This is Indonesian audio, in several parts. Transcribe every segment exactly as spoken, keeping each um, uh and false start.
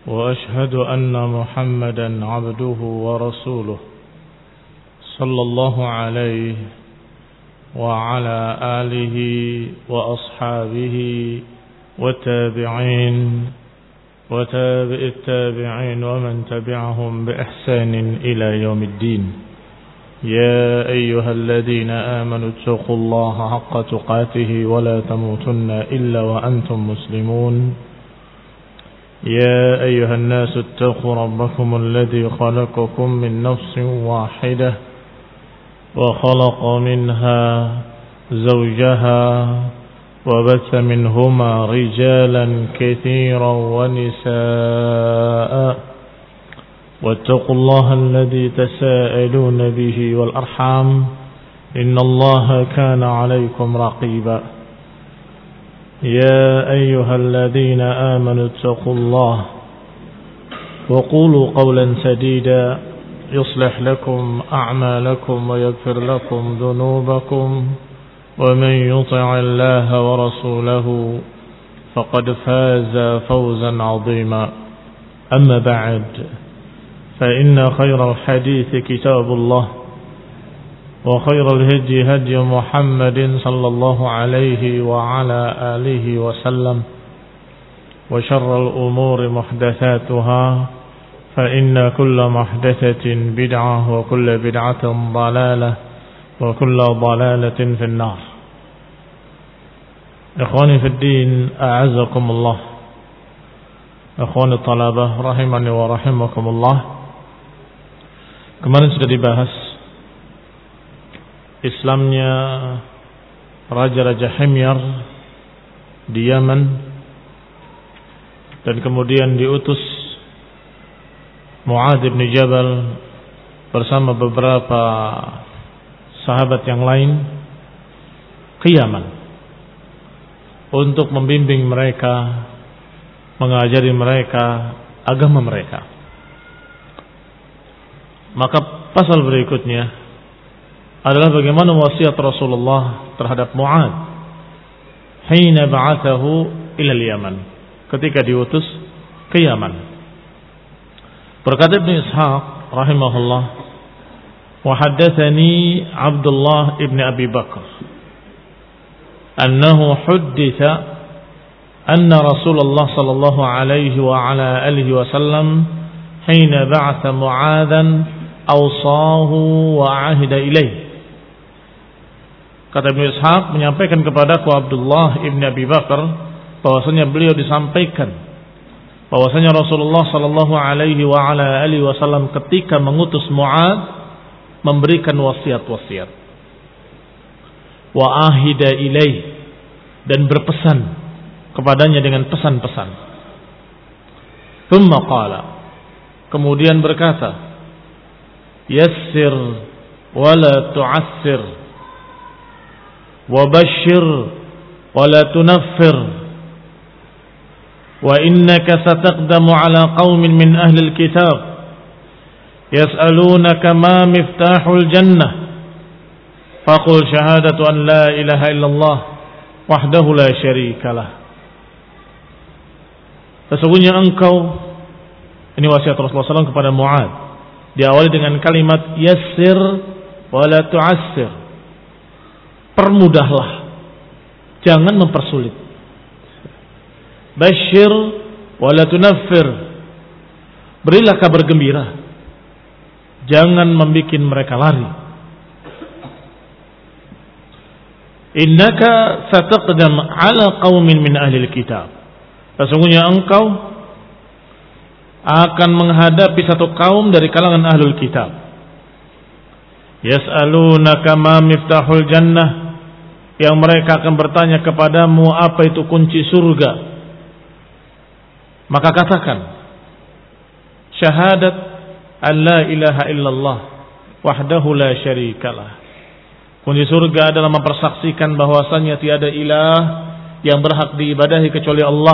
وأشهد أن محمدا عبده ورسوله صلى الله عليه وعلى آله وأصحابه والتابعين وتابع التابعين ومن تبعهم بإحسان إلى يوم الدين. يا أيها الذين آمنوا اتقوا الله حق تقاته ولا تموتن إلا وأنتم مسلمون. يا أيها الناس اتقوا ربكم الذي خلقكم من نفس واحدة وخلق منها زوجها وبث منهما رجالا كثيرا ونساء واتقوا الله الذي تساءلون به والأرحام إن الله كان عليكم رقيبا. يا أيها الذين آمنوا اتقوا الله وقولوا قولا سديدا يصلح لكم أعمالكم ويغفر لكم ذنوبكم ومن يطع الله ورسوله فقد فاز فوزا عظيما. أما بعد فإن خير الحديث كتاب الله وخير الهدي هدي محمد صلى الله عليه وعلى آله وسلم وشر الأمور محدثاتها فإن كل محدثة بدعة وكل بدعة ضلالة وكل ضلالة في النار. إخواني في الدين أعزكم الله. إخواني الطلبة rahimani wa rahimakumullah. Kemarin sudah dibahas Islamnya Raja-Raja Himyar di Yaman, dan kemudian diutus Mu'adz bin Jabal bersama beberapa sahabat yang lain ke Yaman untuk membimbing mereka, mengajari mereka agama mereka. Maka pasal berikutnya adalah bagaimana wasiat Rasulullah terhadap Mu'adz hina ba'athahu ila al-Yaman, ketika diutus ke Yaman. Berkata Ibnu Ishaq rahimahullah, wa haddatsani Abdullah ibn Abi Bakr annahu hudditha anna Rasulullah sallallahu alaihi wa ala alihi wasallam hina ba'atha Mu'adzan awsahu wa ahida ilaihi. Kata Ibnu Ishaq menyampaikan kepadaku Abdullah ibn Abi Bakar bahwasanya beliau disampaikan bahwasanya Rasulullah sallallahu alaihi wa ala alihi wasallam ketika mengutus Mu'adz memberikan wasiat-wasiat, wa ahida ilaih, dan berpesan kepadanya dengan pesan-pesan. Thumma qala, kemudian berkata, yassir wa la tu'assir وبشر ولا تنفر وإنك ستقدم على قوم من أهل الكتاب يسألونك ما مفتاح الجنة فقل شهادة أن لا إله إلا الله وحده لا شريك له. Sesungguhnya engkau, ini wasiat Rasulullah shallallahu alaihi wasallam kepada Mu'adz, diawali dengan kalimat yassir wa la tu'assir, permudahlah, jangan mempersulit. Bashir wala tunaffir, berilah kabar gembira, jangan membuat mereka lari. Innaka sataqdam ala qaumin min ahli kitab, sesungguhnya engkau akan menghadapi satu kaum dari kalangan ahlul kitab. Yas'alunaka ma miftahul jannah, yang mereka akan bertanya kepadamu apa itu kunci surga. Maka katakan, syahadat an la ilaha illallah wahdahu la syarikalah. Kunci surga adalah mempersaksikan bahwasanya tiada ilah yang berhak diibadahi kecuali Allah.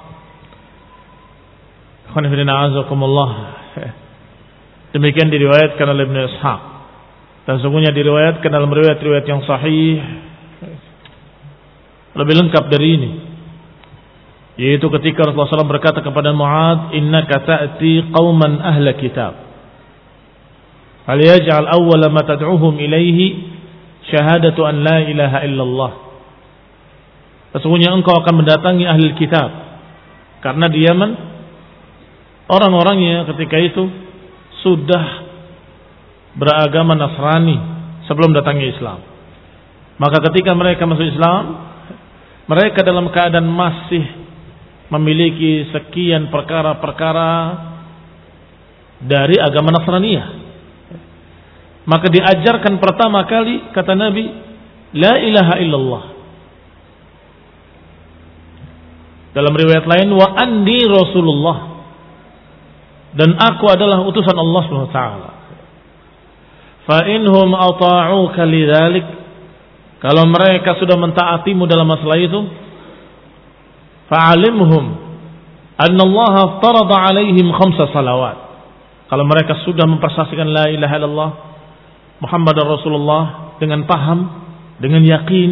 Demikian diriwayatkan oleh Ibnu Ishaq, dan sesungguhnya diriwayatkan dalam riwayat-riwayat yang sahih lebih lengkap dari ini. Yaitu ketika Rasulullah shallallahu alaihi wasallam berkata kepada Mu'adz, innaka ta'ti qauman ahla kitab, falyaj'al awwala ma tad'uhum ilaihi syahadatu an la ilaha illallah. Sesungguhnya engkau akan mendatangi ahli kitab, karena di Yaman orang-orangnya ketika itu sudah beragama Nasrani sebelum datangnya Islam. Maka ketika mereka masuk Islam, mereka dalam keadaan masih memiliki sekian perkara-perkara dari agama Nasraniyah. Maka diajarkan pertama kali, kata Nabi, la ilaha illallah. Dalam riwayat lain, wa anni Rasulullah, dan aku adalah utusan Allah subhanahu wa taala. Fa inhum ata'uka lidzalik, kalau mereka sudah mentaatimu dalam masalah itu, fa'alimhum anna Allah aftarada alaihim khamsa salawat. Kalau mereka sudah mempersaksikan la ilaha illallah Muhammadar Rasulullah dengan paham, dengan yakin,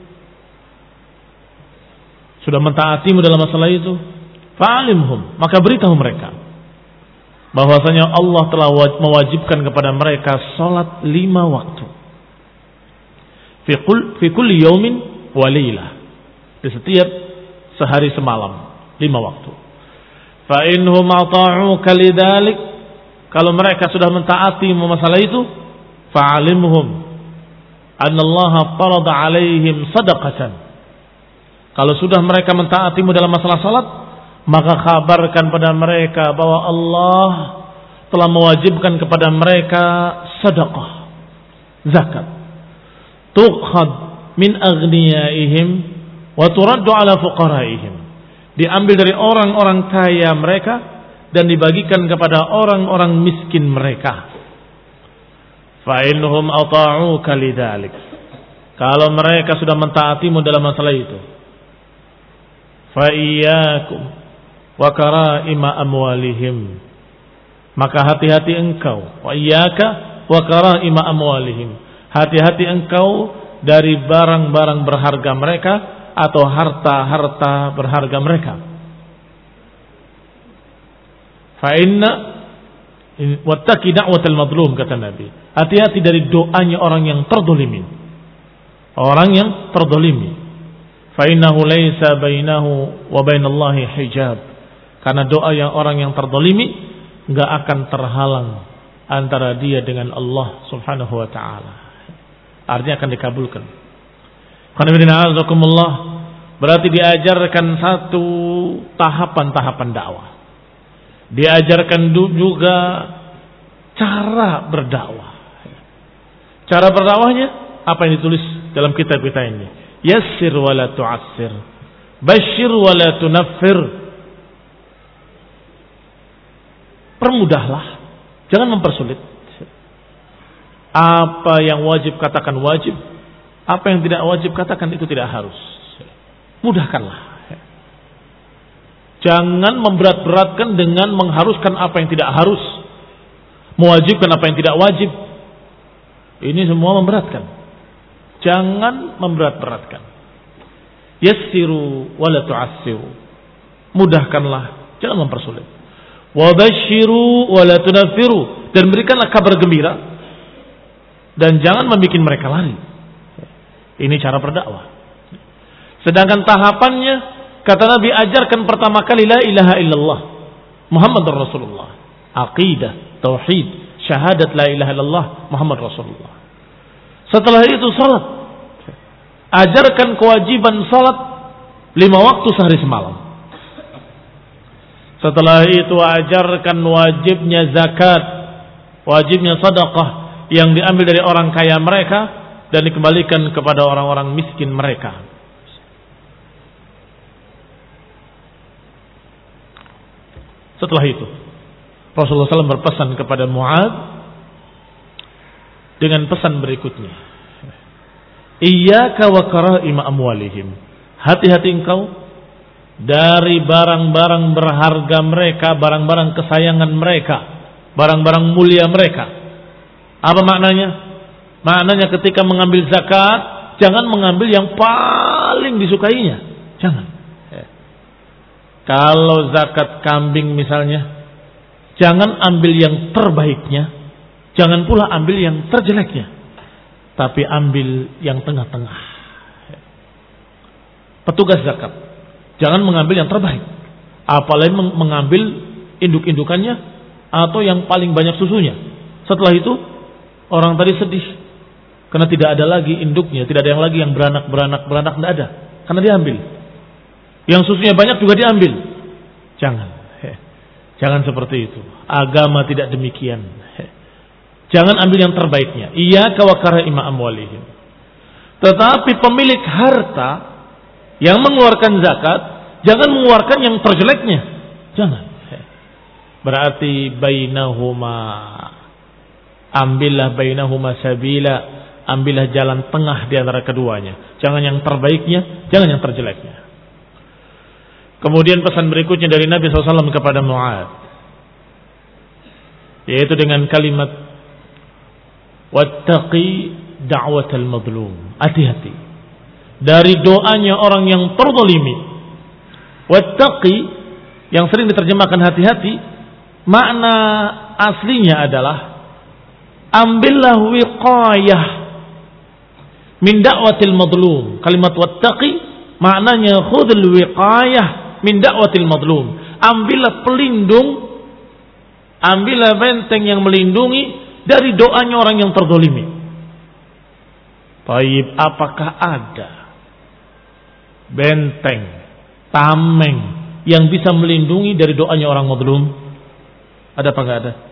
sudah mentaatimu dalam masalah itu, fa'alimhum, maka beritahu mereka bahwasanya Allah telah mewajibkan kepada mereka salat lima waktu. Fi kul fi kulli yaumin wa lailah. Di setiap sehari semalam, lima waktu. Fa inhum ata'uka lidzalik, kalau mereka sudah mentaati masalah itu, fa'alimhum anna Allah farada 'alaihim shadaqatan. Kalau sudah mereka mentaatimu dalam masalah salat, maka kabarkan pada mereka bahwa Allah telah mewajibkan kepada mereka sedekah, zakat, tukhad min aghniyaihim wa turaddu ala fuqaraihim, diambil dari orang-orang kaya mereka dan dibagikan kepada orang-orang miskin mereka. Fa innahum ata'uka lidzalik, kalau mereka sudah mentaatimu dalam masalah itu, fa iyyakum wa karaima amwalihim, maka hati-hati engkau, wa iyyaka wa karaima amwalihim, hati-hati engkau dari barang-barang berharga mereka atau harta-harta berharga mereka. Fa inna wattaqi da'watal mazlum, kata Nabi, hati-hati dari doanya orang yang terdolimi, orang yang terdolimi. Fa innahu laisa bainahu wa bainallahi hijab, karena doa yang orang yang terdolimi enggak akan terhalang antara dia dengan Allah subhanahu wa ta'ala, artinya akan dikabulkan. Berarti diajarkan satu tahapan-tahapan dakwah, diajarkan juga cara berdakwah. Cara berdakwahnya apa yang ditulis dalam kitab kita ini, yassir wa la tu'assir, basyir wa la tunaffir. Permudahlah, jangan mempersulit. Apa yang wajib katakan wajib, apa yang tidak wajib katakan itu tidak harus. Mudahkanlah. Jangan memberat-beratkan dengan mengharuskan apa yang tidak harus, mewajibkan apa yang tidak wajib. Ini semua memberatkan. Jangan memberat-beratkan. Yassiru wa la tu'assiru, mudahkanlah, jangan mempersulit. Wabashiru wa la tunaffiru, dan berikanlah kabar gembira dan jangan membuat mereka lari. Ini cara berdakwah. Sedangkan tahapannya, kata Nabi, ajarkan pertama kali la ilaha illallah Muhammadur Rasulullah, aqidah, tauhid, syahadat la ilaha illallah Muhammad Rasulullah. Setelah itu salat, ajarkan kewajiban salat lima waktu sehari semalam. Setelah itu ajarkan wajibnya zakat, wajibnya sedekah yang diambil dari orang kaya mereka dan dikembalikan kepada orang-orang miskin mereka. Setelah itu Rasulullah shallallahu alaihi wasallam berpesan kepada Mu'adz dengan pesan berikutnya, iyyaka wa karaima amwalihim, hati-hati engkau dari barang-barang berharga mereka, barang-barang kesayangan mereka, barang-barang mulia mereka. Apa maknanya? Maknanya ketika mengambil zakat, jangan mengambil yang paling disukainya. Jangan. Kalau zakat kambing misalnya, jangan ambil yang terbaiknya, jangan pula ambil yang terjeleknya, tapi ambil yang tengah-tengah. Petugas zakat, jangan mengambil yang terbaik, apalagi mengambil induk-indukannya atau yang paling banyak susunya. Setelah itu orang tadi sedih karena tidak ada lagi induknya, tidak ada yang lagi yang beranak beranak beranak, tidak ada, karena diambil. Yang susunya banyak juga diambil. Jangan, jangan seperti itu. Agama tidak demikian. Jangan ambil yang terbaiknya. Iyyaka wa kara'ima amwalihim. Tetapi pemilik harta yang mengeluarkan zakat, jangan mengeluarkan yang terjeleknya. Jangan. Berarti bainahuma, ambillah bainahuma sabila, ambillah jalan tengah di antara keduanya. Jangan yang terbaiknya, jangan yang terjeleknya. Kemudian pesan berikutnya dari Nabi shallallahu alaihi wasallam kepada Mu'adz, yaitu dengan kalimat wattaqi da'watal madlum. Hati-hati dari doanya orang yang terzalimi. Wattaqi yang sering diterjemahkan hati-hati, makna aslinya adalah ambillah wiqayah min da'watil madlum. Kalimat wattaqi maknanya khudhul wiqayah min da'watil madlum. Ambillah pelindung, ambillah benteng yang melindungi dari doanya orang yang terzalimi. Baik, apakah ada benteng, tameng yang bisa melindungi dari doanya orang mazlum? Ada apa enggak ada?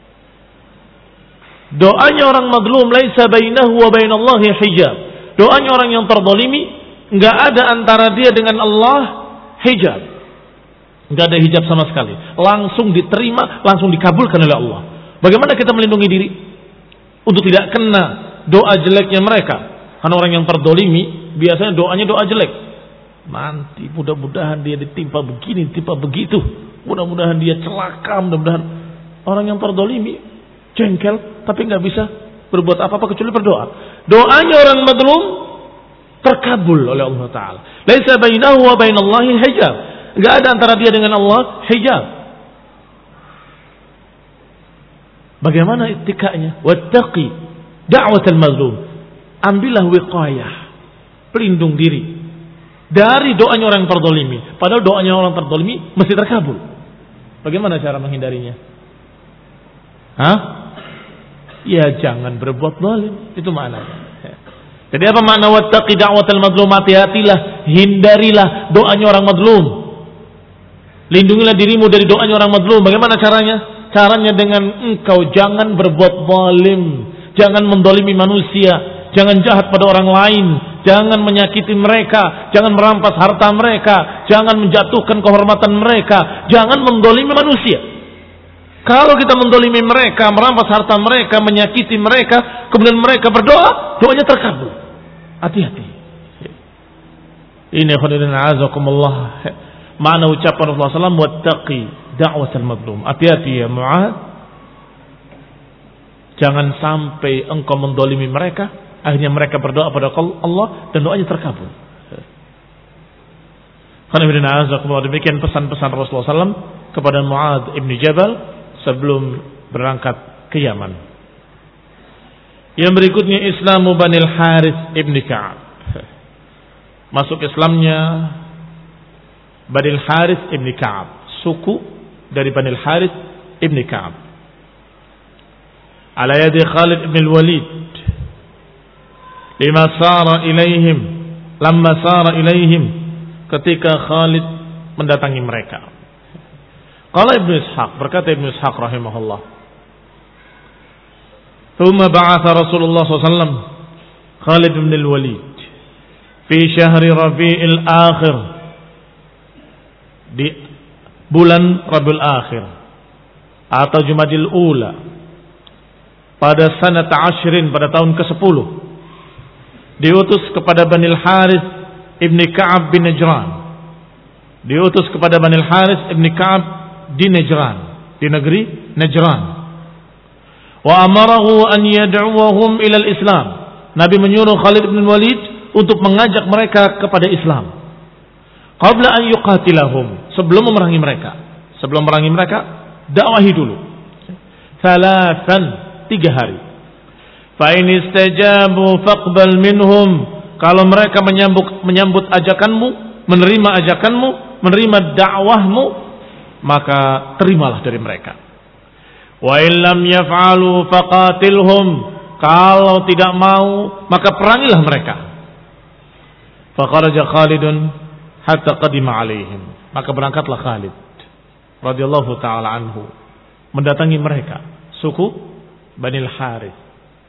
Doanya orang mazlum laisa bainahu wa bainallahi hijab. Doanya orang yang terzalimi enggak ada antara dia dengan Allah hijab. Enggak ada hijab sama sekali. Langsung diterima, langsung dikabulkan oleh Allah. Bagaimana kita melindungi diri untuk tidak kena doa jeleknya mereka? Karena orang yang terzalimi biasanya doanya doa jelek. Nanti mudah-mudahan dia ditimpa begini, ditimpa begitu. Mudah-mudahan dia celaka, mudah-mudahan. Orang yang terzalimi jengkel tapi nggak bisa berbuat apa-apa kecuali berdoa. Doanya orang mazlum terkabul oleh Allah Taala. Laisa bainahu wa bainallahi hijab. Enggak ada antara dia dengan Allah hijab. Bagaimana ittikanya? Wattaqi da'watal mazlum. Ambillah wiqayah, pelindung diri dari doanya orang terzalimi. Padahal doanya orang terzalimi mesti terkabul. Bagaimana cara menghindarinya? Hah? Ya jangan berbuat zalim. Itu maknanya. Jadi apa makna wattaqi da'watal mazlum? Hati-hatilah, hindarilah doanya orang mazlum. Lindungilah dirimu dari doanya orang mazlum. Bagaimana caranya? Caranya dengan engkau jangan berbuat zalim, jangan mendolimi manusia, jangan jahat pada orang lain, jangan menyakiti mereka, jangan merampas harta mereka, jangan menjatuhkan kehormatan mereka, jangan mendolimi manusia. Kalau kita mendolimi mereka, merampas harta mereka, menyakiti mereka, kemudian mereka berdoa, doanya terkabul. Hati-hati. Ini khairin a'azakumullah. Makna ucapan Rasulullah sallallahu alaihi wasallam wattaqi da'watal mazlum. Hati-hati ya Mu'adz. Jangan sampai engkau mendolimi mereka, akhirnya mereka berdoa pada Allah dan doanya terkabul. Khairin a'azakumullah. Demikian pesan-pesan Rasulullah sallallahu alaihi wasallam kepada Mu'adz ibn Jabal sebelum berangkat ke Yaman. Yang berikutnya Islamu Banil Harith ibn Ka'ab. Masuk Islamnya Banil Harith ibn Ka'ab, suku dari Banil Harith ibn Ka'ab. Ala yadi Khalid ibn al-Walid. Lima sara ilaihim, lamma sara ilaihim, ketika Khalid mendatangi mereka. Qala Ibnu Ishaq, berkata Ibnu Ishaq rahimahullah, "Tsumma ba'atha Rasulullah sallallahu alaihi wasallam Khalid bin al-Walid fi syahri Rabi'il Akhir, di bulan Rabiul Akhir atau Jumadil Ula pada sanat ashrin, pada tahun kesepuluh, diutus kepada Banil Harith ibni Ka'ab bin Najran, diutus kepada Banil Harith ibni Ka'ab di Najran, di negeri Najran. Wa amarahu an yad'uwahum ila al-Islam. Nabi menyuruh Khalid bin Walid untuk mengajak mereka kepada Islam. qabla an yuqatilahum, sebelum memerangi mereka. Sebelum memerangi mereka, dakwahi dulu. Thalathan, tiga hari. Fa in istajabu faqbal minhum, kalau mereka menyambut menyambut ajakanmu, menerima ajakanmu, menerima dakwahmu, maka terimalah dari mereka. Wa in lam yaf'alu faqatilhum, kalau tidak mau maka perangilah mereka. Faqaraja Khalidun hatta qadima alaihim, maka berangkatlah Khalid radhiyallahu taala anhu mendatangi mereka, suku Bani al-Harits.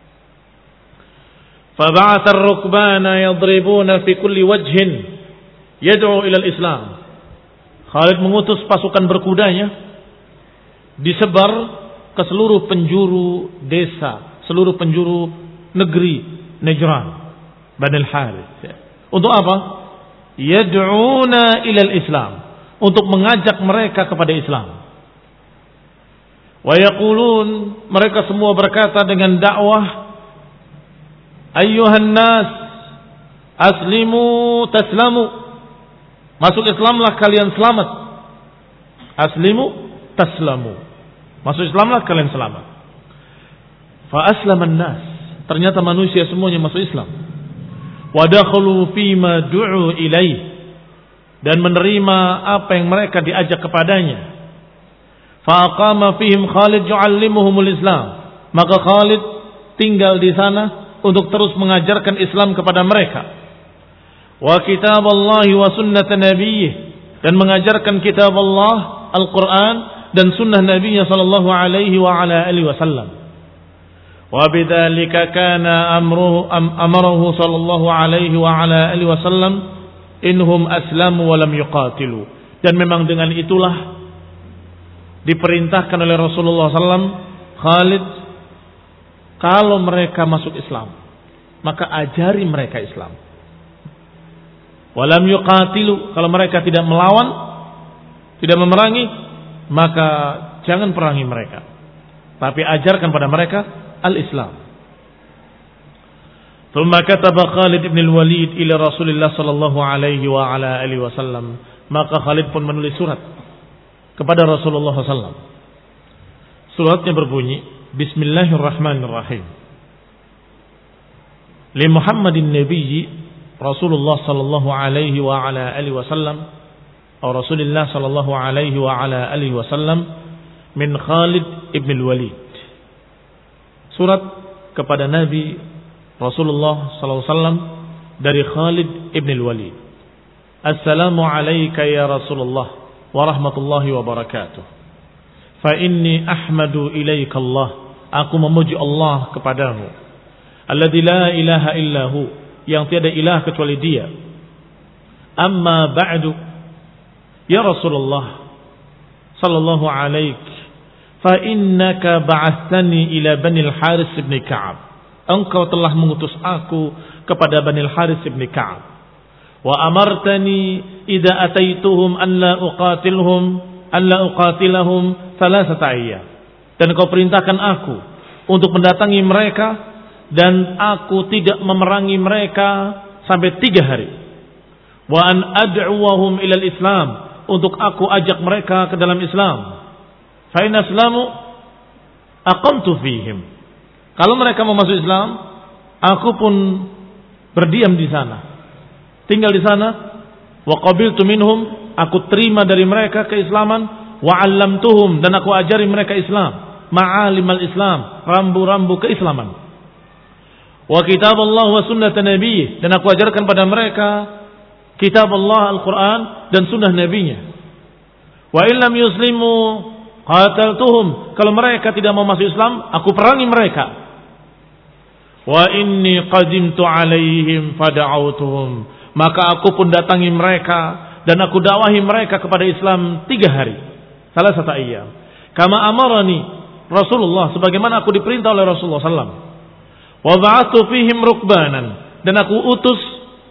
فبعث الركبان يضربون في كل وجه يدعو إلى الإسلام. Khalid mengutus pasukan berkudanya disebar ke seluruh penjuru desa, seluruh penjuru negeri Najran, Bani al-Harits. Untuk apa? Yad'una ila al-Islam, untuk mengajak mereka kepada Islam. Wa yaqulun, mereka semua berkata dengan dakwah, ayyuhan nas aslimu taslamu, masuk Islamlah kalian selamat. Aslimu taslamu, masuk Islamlah kalian selamat. Fa aslaman nas, ternyata manusia semuanya masuk Islam. Wa dakhalu fima du'u ilaih, dan menerima apa yang mereka diajak kepadanya. Fa aqama fihim Khalid yu'allimuhumul Islam, maka Khalid tinggal di sana untuk terus mengajarkan Islam kepada mereka. Wa kitab Allah wa sunnat nabiyih, dan mengajarkan kitab Allah, Al-Quran, dan sunnah Nabi sallallahu alaihi wa ala alihi wasallam. Wa bidzalika kana amruhu am, amarahu sallallahu alaihi wa ala alihi wasallam inhum aslamu wa lam yuqatilu. Dan memang dengan itulah diperintahkan oleh Rasulullah sallallahu alaihi wasallam, Khalid, kalau mereka masuk Islam, maka ajari mereka Islam. Walam yuqatilu, kalau mereka tidak melawan, tidak memerangi, maka jangan perangi mereka, tapi ajarkan pada mereka al-Islam. Thumma kataba Khalid ibn al-Walid ila Rasulillah sallallahu alaihi wa ala alihi wasallam, maka Khalid pun menulis surat kepada Rasulullah sallallahu alaihi wasallam. Suratnya berbunyi, Bismillahirrahmanirrahim. Li Muhammadin Nabiyyi Rasulullah sallallahu alaihi wa ala alihi wasallam, atau Rasulullah sallallahu alaihi wa ala alihi wasallam, min Khalid ibn al-Walid. Surat kepada Nabi Rasulullah sallallahu alaihi wasallam dari Khalid ibn al-Walid. Assalamu alayka ya Rasulullah wa rahmatullahi wa barakatuh. Fa inni ahmadu ilaika Allah, aku memuji Allah kepadamu. Alladzi la ilaha illahu, yang tiada ilah kecuali Dia. Amma ba'du, ya Rasulullah sallallahu alaik, fa innaka ba'atsani ila Bani al-Harits ibn Ka'ab, engkau telah mengutus aku kepada Bani al-Harits ibn Ka'ab. Wa amartani idza ataituhum an la uqatilhum an la uqatilahum thalathata ayyam, dan kau perintahkan aku untuk mendatangi mereka dan aku tidak memerangi mereka sampai tiga hari. Wa an ad'uwahum ilal Islam, untuk aku ajak mereka ke dalam Islam. Fa in aslamu aqamtu fihim, kalau mereka mau masuk Islam, aku pun berdiam di sana, tinggal di sana. Wa qabiltu minhum, aku terima dari mereka keislaman. Wa 'allamtuhum, dan aku ajari mereka Islam, ma'alimal Islam, rambu-rambu keislaman. Wa kitab Allah wa sunnat Nabi, dan aku ajarkan pada mereka kitab Allah, Al-Quran, dan sunnah Nabinya. Wa illam yuslimu qataltuhum, kalau mereka tidak mau masuk Islam, aku perangi mereka. Wa inni qadimtu alaihim fada'autuhum, maka aku pun datangi mereka dan aku dakwahi mereka kepada Islam tiga hari, salah satu ayyam. Kama amarani Rasulullah, sebagaimana aku diperintah oleh Rasulullah sallallahu alaihi wasallam. Wa ba'athu fihim rukbanan, dan aku utus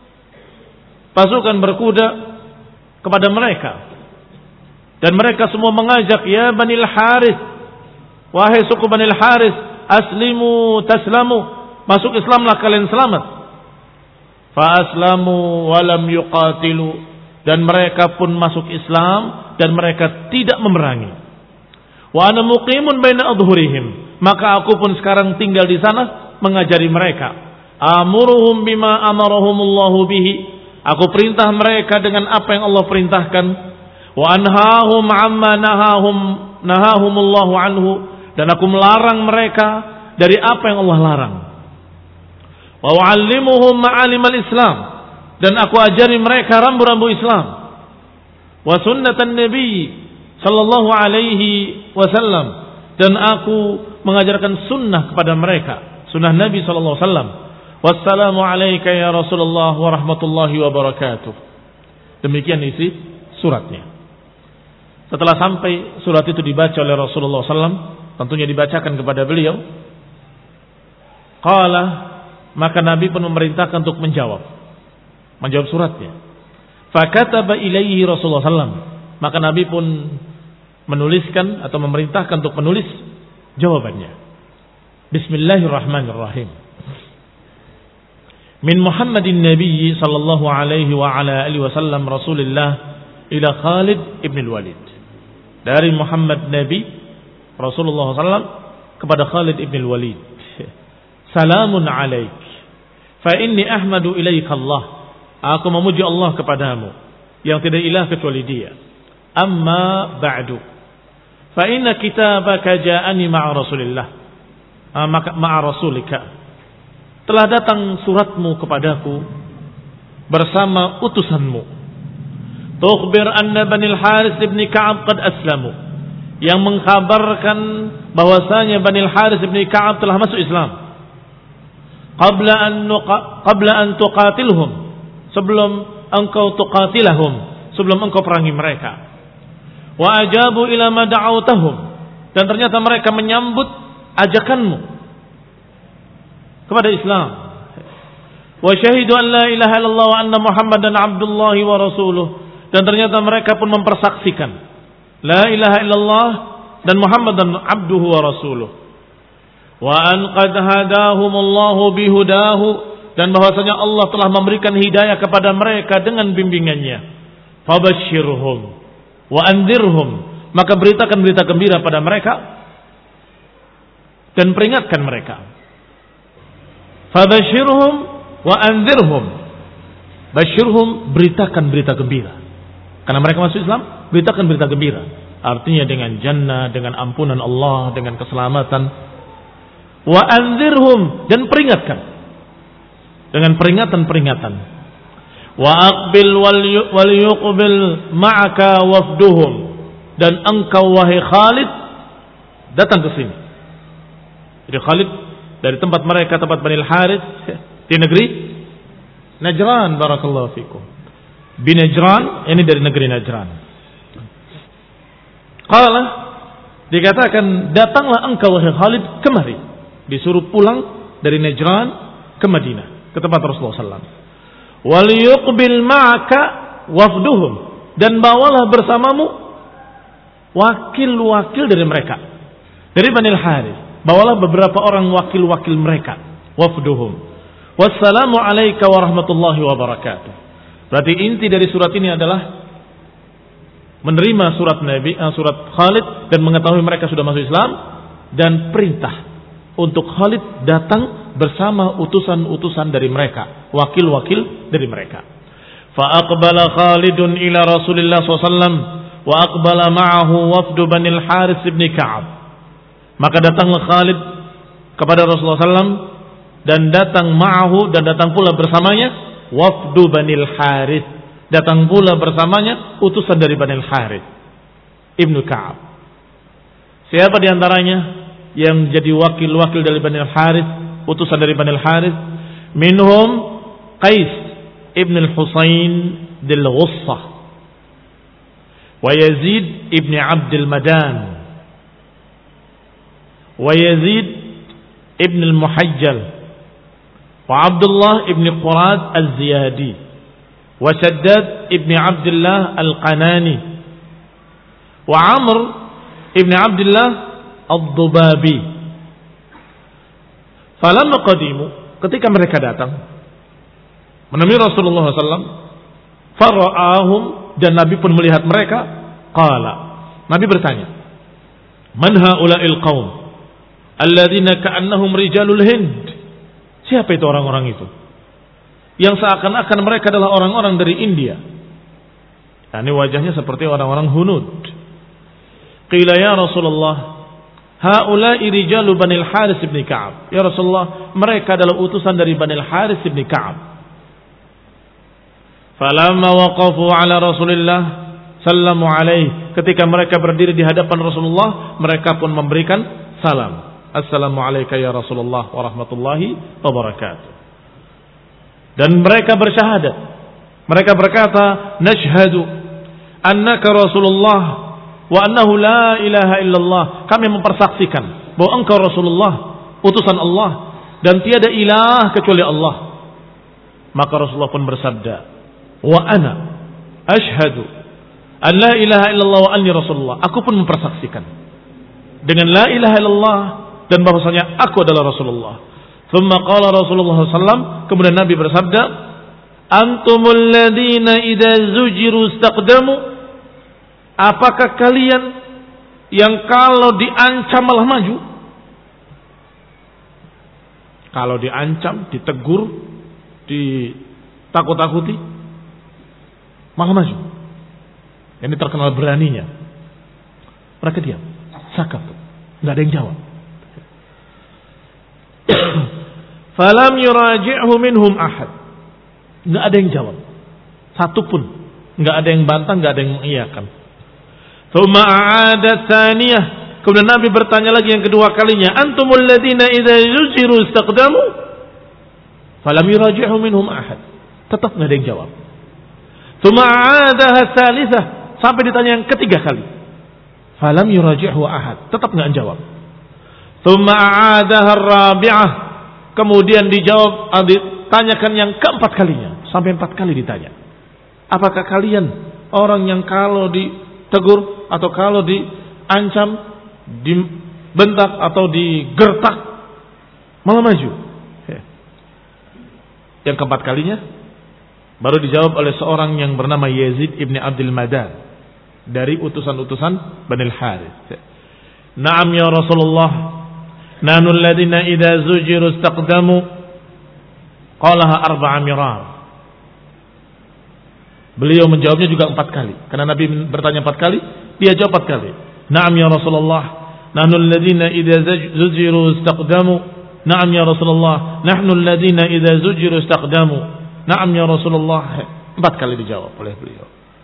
pasukan berkuda kepada mereka, dan mereka semua mengajak, ya Bani al-Harits, wahai suku Bani al-Harits, aslimu taslamu, masuk Islamlah kalian selamat. Fa aslamu wa lam yuqatilu, dan mereka pun masuk Islam dan mereka tidak memerangi. Wa ana muqimun baina adhurihim, maka aku pun sekarang tinggal di sana mengajari mereka. Amuruhum bima amarahumullahu bihi, aku perintah mereka dengan apa yang Allah perintahkan. Wa anhahum amma nahahum nahahumullahu anhu, dan aku melarang mereka dari apa yang Allah larang. Wa uallimuhum ma'alimal Islam, dan aku ajari mereka rambu-rambu Islam. Wa sunnatan Nabi sallallahu alaihi wasallam, dan aku mengajarkan sunnah kepada mereka, sunnah Nabi sallallahu alaihi wasallam. Wassalamu alayka ya Rasulullah wa rahmatullahi wa barakatuh. Demikian isi suratnya. Setelah sampai surat itu dibaca oleh Rasulullah sallallahu alaihi wasallam, tentunya dibacakan kepada beliau. Qala, maka Nabi pun memerintahkan untuk menjawab, menjawab suratnya. Fakataba ilaihi Rasulullah sallallahu alaihi wasallam, maka Nabi pun menuliskan atau memerintahkan untuk menulis jawabannya. Bismillahirrahmanirrahim. Min Muhammadin Nabi sallallahu alaihi wa ala alihi wasallam Rasulillah ila Khalid ibn al-Walid. Dari Muhammad Nabi Rasulullah sallallahu alaihi wasallam kepada Khalid ibn al-Walid. Salamun alaik, fa inni ahmadu ilaika Allah. Aku memuji Allah kepadamu yang tidak ilah kecuali Dia. Amma ba'du, fa inna kitabaka ja'ani ma'a Rasulillah, ma'a Rasulika. Telah datang suratmu kepadaku bersama utusanmu. Tukhbir anna Bani al-Harith ibn Ka'ab qad aslamu, yang mengkhabarkan bahwasanya Bani al-Harith ibn Ka'ab telah masuk Islam. Qabla an qabla an tuqatilhum, sebelum engkau tuqatilahum, sebelum engkau perangi mereka. Wa ajabu ila ma da'awtahum, dan ternyata mereka menyambut ajakanmu kepada Islam. Wa syahidu an la ilaha illallah wa anna Muhammadan abdullahi wa rasuluh, dan ternyata mereka pun mempersaksikan la ilaha illallah dan Muhammadan abduhu wa rasuluh. Wa an qad hadahumullahu bihudahu, dan bahwasanya Allah telah memberikan hidayah kepada mereka dengan bimbingannya. Fabashshirhum wa anzirhum, maka beritakan berita gembira pada mereka dan peringatkan mereka. Fabashshirhum wa anzirhum, basyirhum, beritakan berita gembira karena mereka masuk Islam. Beritakan berita gembira, artinya dengan jannah, dengan ampunan Allah, dengan keselamatan. Wa anzirhum, dan peringatkan dengan peringatan-peringatan. Wa aqbil wal yuqbil ma'aka wafduhum, dan engkau wahai Khalid datang ke sini. Jadi Khalid dari tempat mereka, tempat Bani al-Harith di negeri Najran, barakallahu fikum. Bin Najran, ini dari negeri Najran. Qala, dikatakan datanglah engkau wahai Khalid kemari, disuruh pulang dari Najran ke Madinah, ke tempat Rasulullah sallallahu alaihi wasallam. Wal yuqbil ma'aka wafduhum, dan bawalah bersamamu wakil-wakil dari mereka, dari Bani al-Harith. Bawalah beberapa orang wakil-wakil mereka, wafduhum. Wassalamu alayka warahmatullahi wabarakatuh. Berarti inti dari surat ini adalah menerima surat Nabi, surat Khalid, dan mengetahui mereka sudah masuk Islam, dan perintah untuk Khalid datang bersama utusan-utusan dari mereka, wakil-wakil dari mereka. Fa aqbala Khalidun ila Rasulillah sallallahu alaihi wasallam wa aqbala ma'ahu wafdu Bani al-Harith ibn Ka'ab. Maka datanglah Khalid kepada Rasulullah sallallahu alaihi wasallam, dan datang ma'ahu, dan datang pula bersamanya wafdu Bani al-Harith, datang pula bersamanya utusan dari Bani al-Harith ibn Ka'ab. Siapa diantaranya yang jadi wakil-wakil dari Bani al-Harith, utusan dari Bani al-Harith? Minhum Qais ibn al-Husain dil-Ghussah wa Yazid ibn Abdul Madan wa Yazid ibn al-Muhajjal wa Abdullah ibn Qurad al-Ziyadi wa Shaddad ibn Abdullah al-Qanani wa Amr ibn Abdullah al-Dubabi. Falamma qadimu, ketika mereka datang menemui Rasulullah sallallahu alaihi wasallam, Fara'ahum, dan Nabi pun melihat mereka. Qala, Nabi bertanya, man haula'il qaum alladzina ka'annahum rijalul Hind? Siapa itu orang-orang itu yang seakan-akan mereka adalah orang-orang dari India? Nah, ini wajahnya seperti orang-orang Hunud. Qila ya Rasulullah, haula'i rijalu Banil Haris ibn Ka'ab. Ya Rasulullah, mereka adalah utusan dari Banil Haris ibn Ka'ab. Falamma waqafu ala Rasulillah sallamu alaihi, ketika mereka berdiri di hadapan Rasulullah, mereka pun memberikan salam. Assalamu alayka ya Rasulullah wa rahmatullahi wa barakatuh. Dan mereka bersyahadat. Mereka berkata, nashhadu annaka Rasulullah wa annahu la ilaha illallah. Kami mempersaksikan bahwa engkau Rasulullah, utusan Allah, dan tiada ilah kecuali Allah. Maka Rasulullah pun bersabda, wa ana ashhadu an la ilaha illallah wa anni Rasulullah. Aku pun mempersaksikan dengan la ilaha illallah dan bahwasanya aku adalah Rasulullah. Thumma qala Rasulullah sallallahu alaihi wasallam, kemudian Nabi bersabda, antumul ladina idza zujiru istaqdamu. Apakah kalian yang kalau diancam malah maju? Kalau diancam, ditegur, ditakut-takuti, malah maju. Ini terkenal beraninya. Mereka diam, sakap, nggak ada yang jawab. Falam yuraji'hu minhum ahad. Nggak ada yang jawab, satu pun. Nggak ada yang bantah, nggak ada yang mengiyakan. Tsumma a'ada tsaniyah. Kemudian Nabi bertanya lagi yang kedua kalinya, antumul ladina idza yuziru istaqdamu. Falam yuraji'hu minhum ahad. Tetap nggak ada yang jawab. Tsumma a'adaha tsalitsah, sampai ditanya yang ketiga kali. Falam yuraji'hu ahad. Tetap nggak jawab. Tsumma a'adaha ar-rabi'ah. Kemudian dijawab, ditanyakan yang keempat kalinya, sampai empat kali ditanya. Apakah kalian orang yang kalau ditegur atau kalau diancam, dibentak atau digertak malah maju? Yang keempat kalinya baru dijawab oleh seorang yang bernama Yazid ibn Abdul Madan dari utusan-utusan Banil Harith. Naam ya Rasulullah, nahnu alladhina idza zujiru istaqdamu. Qalaha arba'a mirar. Beliau menjawabnya juga empat kali, karena Nabi bertanya empat kali, dia jawab empat kali. Naam ya Rasulullah, nahnu alladhina idza zujiru istaqdamu. Naam ya Rasulullah, nahnu alladhina idza zujiru istaqdamu. Naam ya Rasulullah. Empat kali dijawab oleh beliau.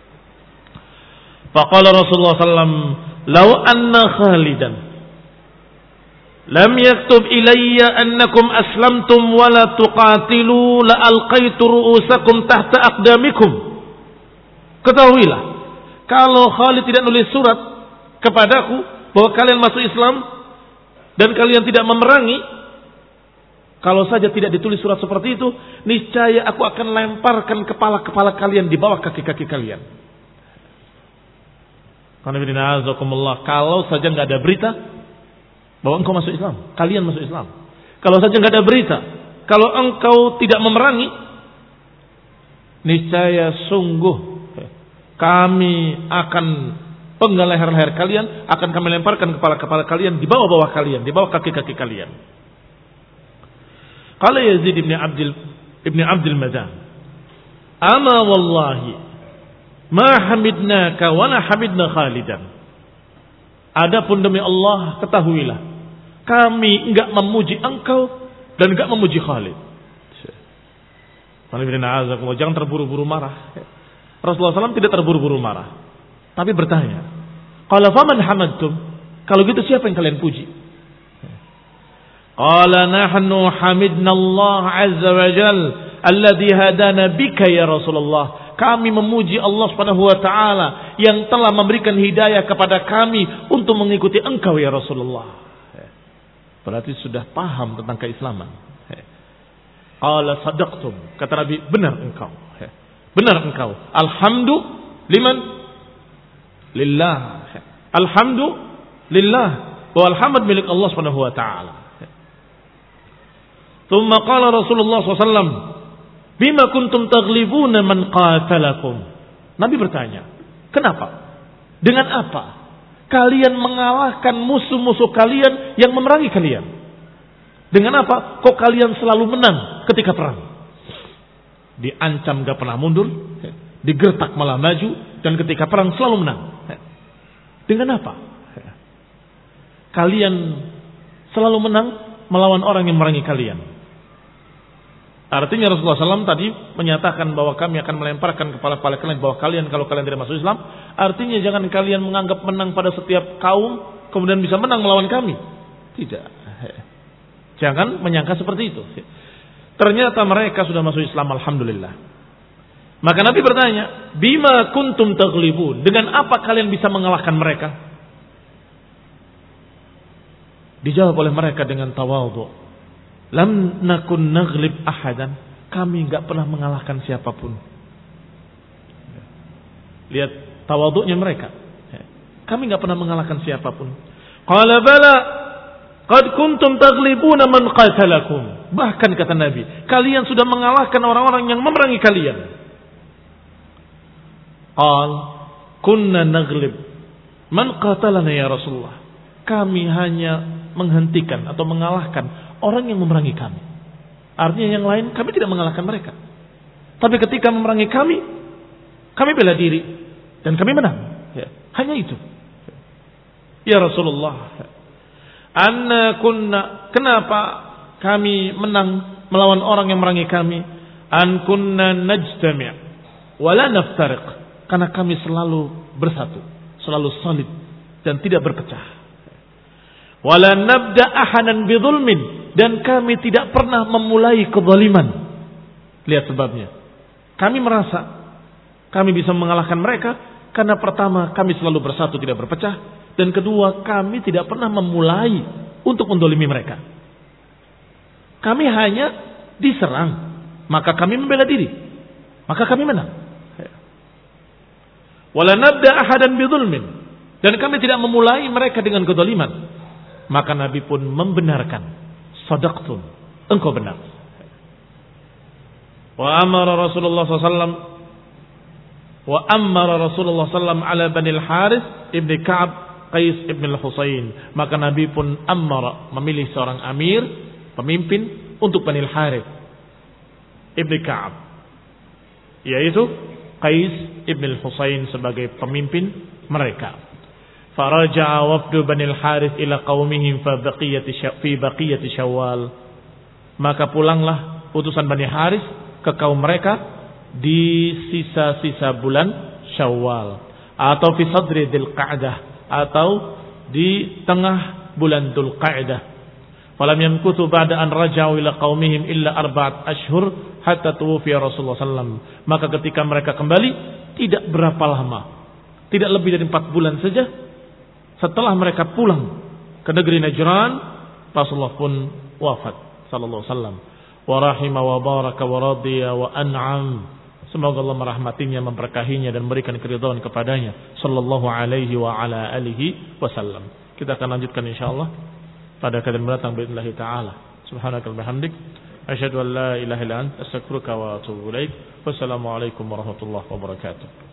Faqala Rasulullah sallallahu alaihi wasallam, "Law anna Khalidan lam yaktub ilayya annakum aslamtum wa la tuqatilu la alqaitu ru'usakum tahta aqdamikum." Ketahuilah, kalau Khalid tidak nulis surat kepadaku bahwa kalian masuk Islam dan kalian tidak memerangi, kalau saja tidak ditulis surat seperti itu, niscaya aku akan lemparkan kepala-kepala kalian di bawah kaki-kaki kalian. Kalau saja nggak ada berita bahwa engkau masuk Islam, kalian masuk Islam. Kalau saja nggak ada berita, kalau engkau tidak memerangi, niscaya sungguh kami akan penggal leher-leher kalian, akan kami lemparkan kepala-kepala kalian di bawah-bawah kalian, di bawah kaki-kaki kalian. Qala Yazid ibn Abdul ibn Abdul Madan, ama wallahi ma hamidnaka wa la hamidna Khalidan. Adapun demi Allah, ketahuilah, kami enggak memuji engkau dan enggak memuji Khalid. Jangan terburu-buru marah. Rasulullah shallallahu alaihi wasallam tidak terburu-buru marah, tapi bertanya, qala faman hamadtum? Kalau gitu siapa yang kalian puji? Qala nahnu hamidna Allah azza wa jal alladhi hadana bika ya Rasulullah. Kami memuji Allah Subhanahu wa taala yang telah memberikan hidayah kepada kami untuk mengikuti engkau ya Rasulullah. Berarti sudah paham tentang keislaman. Qala sadaqtum, kata Nabi, benar engkau. Benar engkau. Alhamdu liman? Lillah. Alhamdu lillah. Wa alhamd milik Allah Subhanahu wa taala. Tsumma qala Rasulullah sallallahu alaihi wasallam, Bima kuntum taghlibuna man qatalakum. Nabi bertanya, kenapa? Dengan apa kalian mengalahkan musuh-musuh kalian yang memerangi kalian? Dengan apa kok kalian selalu menang ketika perang? Diancam gak pernah mundur, digertak malah maju, dan ketika perang selalu menang. Dengan apa? Kalian selalu menang melawan orang yang memerangi kalian. Artinya Rasulullah shallallahu alaihi wasallam tadi menyatakan bahwa kami akan melemparkan kepala-kepala kalian bahwa kalian kalau kalian tidak masuk Islam. Artinya jangan kalian menganggap menang pada setiap kaum kemudian bisa menang melawan kami. Tidak. Jangan menyangka seperti itu. Ternyata mereka sudah masuk Islam, alhamdulillah. Maka Nabi bertanya, bima kuntum taghlibun, dengan apa kalian bisa mengalahkan mereka? Dijawab oleh mereka dengan tawadhu. Lam nakun naghlib ahadan, kami enggak pernah mengalahkan siapapun. Lihat tawadhunya mereka. Kami enggak pernah mengalahkan siapapun. Qala bala qad kuntum taghlibuna man qatalakum. Bahkan kata Nabi, kalian sudah mengalahkan orang-orang yang memerangi kalian. Qal kunna naghlib man qatalana ya Rasulullah. Kami hanya menghentikan atau mengalahkan orang yang memerangi kami. Artinya yang lain kami tidak mengalahkan mereka. Tapi ketika memerangi kami, kami bela diri dan kami menang. Ya, hanya itu. Ya Rasulullah, anna kunna, kenapa kami menang melawan orang yang memerangi kami? An kunna najtami' wala naftariq, karena kami selalu bersatu, selalu solid dan tidak berpecah. Wala nabda ahanan bidzulmin, dan kami tidak pernah memulai kezaliman. Lihat sebabnya. Kami merasa kami bisa mengalahkan mereka karena pertama kami selalu bersatu tidak berpecah, dan kedua kami tidak pernah memulai untuk mendolimi mereka. Kami hanya diserang, maka kami membela diri, maka kami menang. Wala nabda ahadan bidzulmin, dan kami tidak memulai mereka dengan kezaliman. Maka Nabi pun membenarkan, sadaqtum, engkau benar. Wa amara Rasulullah sallallahu alaihi wasallam wa amara Rasulullah sallallahu alaihi wasallam ala Bani al-Harith ibn Ka'ab Qais ibn al-Husain. Maka Nabi pun amara, memilih seorang amir, pemimpin untuk Bani al-Harith ibn Ka'ab, yaitu Qais ibn al-Husain sebagai pemimpin mereka. Faraja'a wafdu Bani al-Harith ila qaumihim fi baqiyati Syawal. Maka pulanglah utusan Bani Harith ke kaum mereka di sisa-sisa bulan Syawal, atau fi sadri Dzulqa'dah, atau di tengah bulan Dzulqa'dah. Falam yamkuthu ba'da an raja'u ila qaumihim illa arba'at ashhur hatta tuwfiya Rasulullah sallallahu alaihi wasallam. Maka ketika mereka kembali tidak berapa lama, tidak lebih dari empat bulan saja. Setelah mereka pulang ke negeri Najran, Rasulullah pun wafat sallallahu alaihi wasallam. Wa rahima wa baraka wa radiya wa an'am. Semoga Allah merahmatinya, memberkahinya dan memberikan keridhaan kepadanya sallallahu alaihi wa ala alihi wasallam. Kita akan lanjutkan insyaallah pada kajian mendatang باذنillah taala. Subhanakallahumma bihamdik asyhadu an la ilaha illa anta astaghfiruka wa atubu ilaik. Wassalamu alaikum warahmatullahi wabarakatuh.